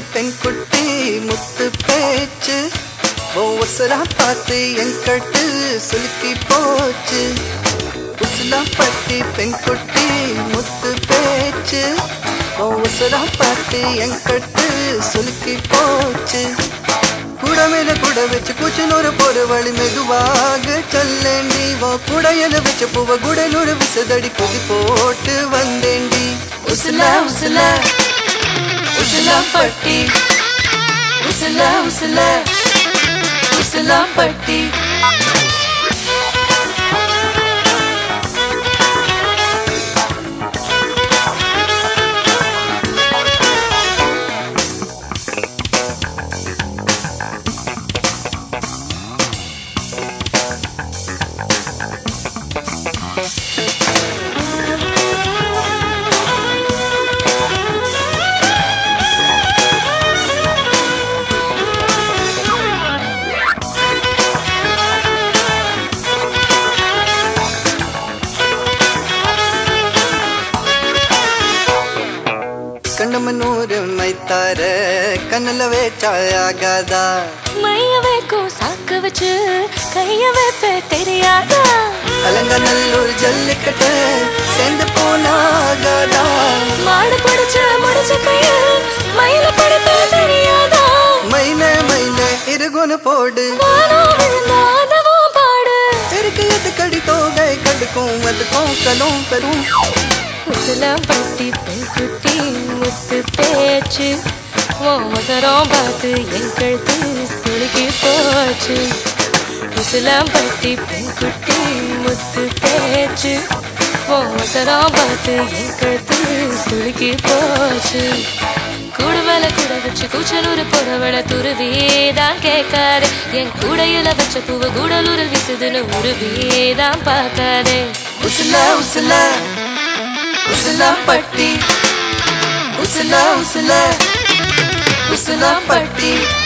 பெண் குட்டி முத்து பேச்சு ஒசரா பார்த்து என் கட்டு சுலுக்கி போச்சு. உசிலாம்பட்டி பெண் குட்டி முத்து பேச்சு ஒசரா பார்த்து என் கட்டு சுலுக்கி போச்சு. குடமேல குட வச்சு குச்சனூர் போற வழி மெதுவாக செல்லேண்டி. குடையில வச்ச பூவ குடலூர் விசதடி குதி போட்டு வந்தேண்டி. உசிலா உசிலா உசிலாம்பட்டி உசிலா உசிலா உசிலாம்பட்டி. கண்ணமனூர் மைத்தார கண்ணல வேச்சாயாகாதா. மைய வைக்கும் சாக்கு வச்சு கைய வைப்ப தெரியாதா. அலங்கநல்லூர் ஜல்லிக்கட்டு சேர்ந்து போனாகாதா. மாடு பிடிச்ச முடிச்ச கைய மயில படுத்த தெரியாதா. மைல மைல இருகுன்னு போடு பாடு. இருக்கு எது கடி தோகை கடுக்கும் அதுக்கும் கலும் பெரும். உசிலாம்பட்டி பெண் குட்டி முத்து பேச்சு ஒசரம் பார்த்து என் கழுத்து சுருக்கி போச்சு. உசிலாம்பட்டி பெண் குட்டி முத்து பேச்சு ஒசரம் பார்த்து என் கழுத்து சுருக்கி போச்சு. கூடுவேல கூட வச்சு கூச்சலூர் போறவள துருவிதான் கேட்காதே. என் கூடையில வச்ச பூவ கூடலூர் விசுதுன்னு உருவிதான் பார்க்காதே. உசிலா உசிலா உசிலாம்பட்டி உசிலா உசிலா உசிலாம்பட்டி.